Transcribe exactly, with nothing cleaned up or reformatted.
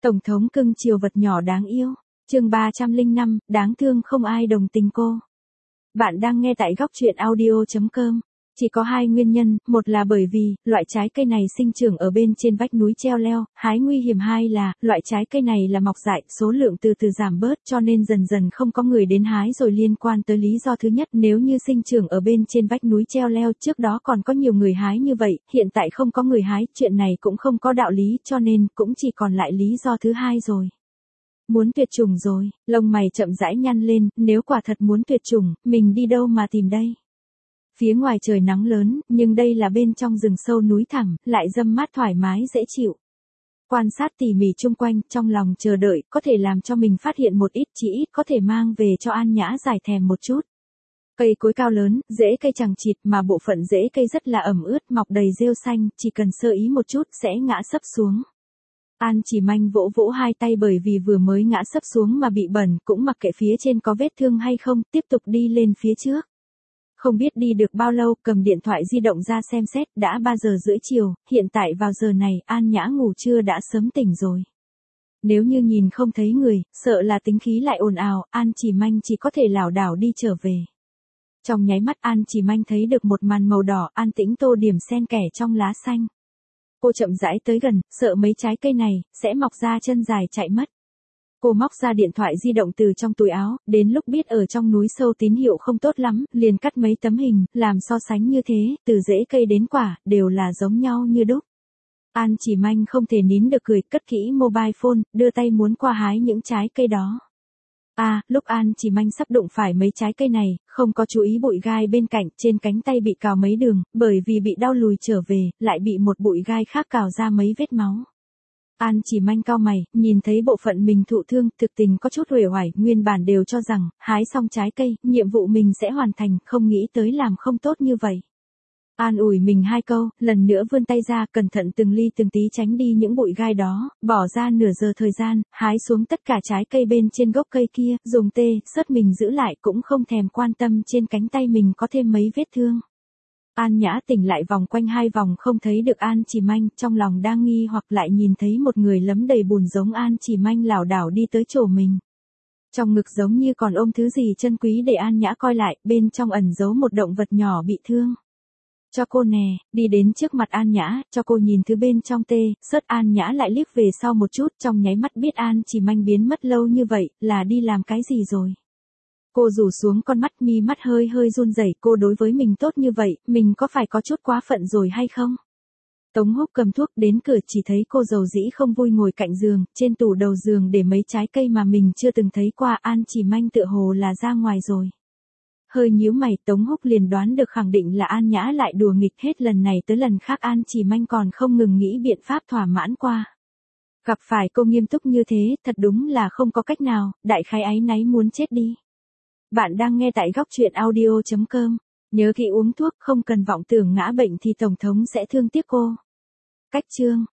Tổng thống cưng chiều vật nhỏ đáng yêu. Chương ba trăm lẻ năm, đáng thương không ai đồng tình cô. Bạn đang nghe tại góc truyện audio chấm com. Chỉ có hai nguyên nhân, một là bởi vì, loại trái cây này sinh trưởng ở bên trên vách núi treo leo, hái nguy hiểm. Hai là, loại trái cây này là mọc dại, số lượng từ từ giảm bớt cho nên dần dần không có người đến hái rồi. Liên quan tới lý do thứ nhất, nếu như sinh trưởng ở bên trên vách núi treo leo trước đó còn có nhiều người hái như vậy, hiện tại không có người hái, chuyện này cũng không có đạo lý cho nên cũng chỉ còn lại lý do thứ hai rồi. Muốn tuyệt chủng rồi, lông mày chậm rãi nhăn lên, nếu quả thật muốn tuyệt chủng, mình đi đâu mà tìm đây? Phía ngoài trời nắng lớn, nhưng đây là bên trong rừng sâu núi thẳm, lại râm mát thoải mái dễ chịu. Quan sát tỉ mỉ chung quanh, trong lòng chờ đợi, có thể làm cho mình phát hiện một ít, chỉ ít có thể mang về cho An Nhã giải thèm một chút. Cây cối cao lớn, rễ cây chằng chịt mà bộ phận rễ cây rất là ẩm ướt, mọc đầy rêu xanh, chỉ cần sơ ý một chút sẽ ngã sấp xuống. An Chỉ Manh vỗ vỗ hai tay bởi vì vừa mới ngã sấp xuống mà bị bẩn, cũng mặc kệ phía trên có vết thương hay không, tiếp tục đi lên phía trước. Không biết đi được bao lâu, cầm điện thoại di động ra xem xét, đã ba giờ rưỡi chiều, hiện tại vào giờ này, An Nhã ngủ trưa đã sớm tỉnh rồi. Nếu như nhìn không thấy người, sợ là tính khí lại ồn ào, An Chỉ Manh chỉ có thể lảo đảo đi trở về. Trong nháy mắt An Chỉ Manh thấy được một màn màu đỏ, an tĩnh tô điểm xen kẽ trong lá xanh. Cô chậm rãi tới gần, sợ mấy trái cây này sẽ mọc ra chân dài chạy mất. Cô móc ra điện thoại di động từ trong túi áo, đến lúc biết ở trong núi sâu tín hiệu không tốt lắm, liền cắt mấy tấm hình, làm so sánh như thế, từ rễ cây đến quả, đều là giống nhau như đúc. An Chỉ Manh không thể nín được cười, cất kỹ mobile phone, đưa tay muốn qua hái những trái cây đó. À, lúc An Chỉ Manh sắp đụng phải mấy trái cây này, không có chú ý bụi gai bên cạnh, trên cánh tay bị cào mấy đường, bởi vì bị đau lùi trở về, lại bị một bụi gai khác cào ra mấy vết máu. An Chỉ Manh cau mày, nhìn thấy bộ phận mình thụ thương, thực tình có chút uể oải, nguyên bản đều cho rằng, hái xong trái cây, nhiệm vụ mình sẽ hoàn thành, không nghĩ tới làm không tốt như vậy. An ủi mình hai câu, lần nữa vươn tay ra, cẩn thận từng ly từng tí tránh đi những bụi gai đó, bỏ ra nửa giờ thời gian, hái xuống tất cả trái cây bên trên gốc cây kia, dùng tê, sớt mình giữ lại cũng không thèm quan tâm trên cánh tay mình có thêm mấy vết thương. An Nhã tỉnh lại vòng quanh hai vòng không thấy được An Chỉ Manh, trong lòng đang nghi hoặc lại nhìn thấy một người lấm đầy bùn giống An Chỉ Manh lảo đảo đi tới chỗ mình. Trong ngực giống như còn ôm thứ gì chân quý để An Nhã coi lại, bên trong ẩn giấu một động vật nhỏ bị thương. Cho cô nè, đi đến trước mặt An Nhã, cho cô nhìn thứ bên trong tê, sớt. An Nhã lại liếc về sau một chút, trong nháy mắt biết An Chỉ Manh biến mất lâu như vậy, là đi làm cái gì rồi. Cô rủ xuống con mắt, mi mắt hơi hơi run rẩy, cô đối với mình tốt như vậy, mình có phải có chút quá phận rồi hay không? Tống Húc cầm thuốc đến cửa chỉ thấy cô dầu dĩ không vui ngồi cạnh giường, trên tủ đầu giường để mấy trái cây mà mình chưa từng thấy qua. An Chỉ Manh tựa hồ là ra ngoài rồi. Hơi nhíu mày, Tống Húc liền đoán được khẳng định là An Nhã lại đùa nghịch, hết lần này tới lần khác An Chỉ Manh còn không ngừng nghĩ biện pháp thỏa mãn qua. Gặp phải cô nghiêm túc như thế, thật đúng là không có cách nào, đại khái áy náy muốn chết đi. Bạn đang nghe tại góc truyện audio chấm com. Nhớ kỹ uống thuốc, không cần vọng tưởng ngã bệnh thì Tổng thống sẽ thương tiếc cô. Cách chương.